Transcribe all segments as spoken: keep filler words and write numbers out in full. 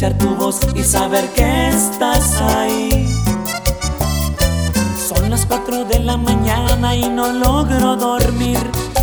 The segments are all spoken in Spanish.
escuchar tu voz y saber que estás ahí. Son las cuatro de la mañana y no logro dormir.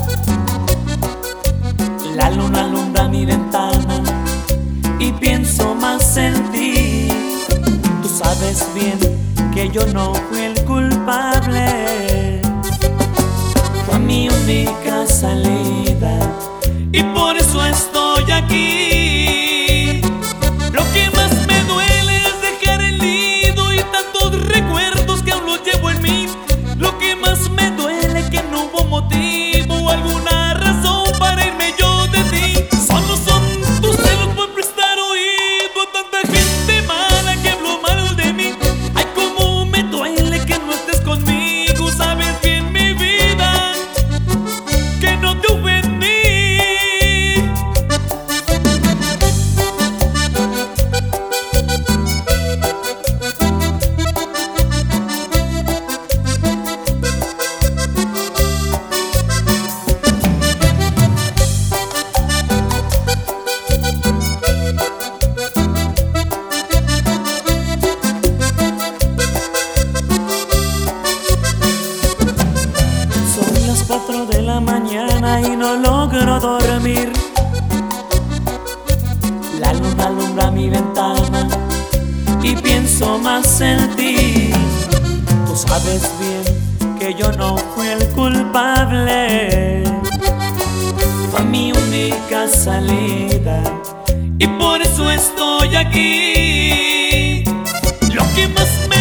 La luna alumbra mi ventana y pienso más en ti. Tú sabes bien que yo no fui el culpable. Fue mi única salida y por eso estoy aquí. Lo que más me duele es dejar el nido y tantos recuerdos que aún los llevo en mí. Lo que más me duele es que no hubo motivo o alguna razón para irme yo de ti. Solo son tus celos por prestar oído a tanta gente mala que habló mal de mí. Ay, cómo me duele que no estés conmigo. Sabes bien, mi vida, que no te ofendí. Cuatro de la mañana y no logro dormir. La luna alumbra mi ventana y pienso más en ti. Tú sabes bien que yo no fui el culpable. Fue mi única salida y por eso estoy aquí. Lo que más me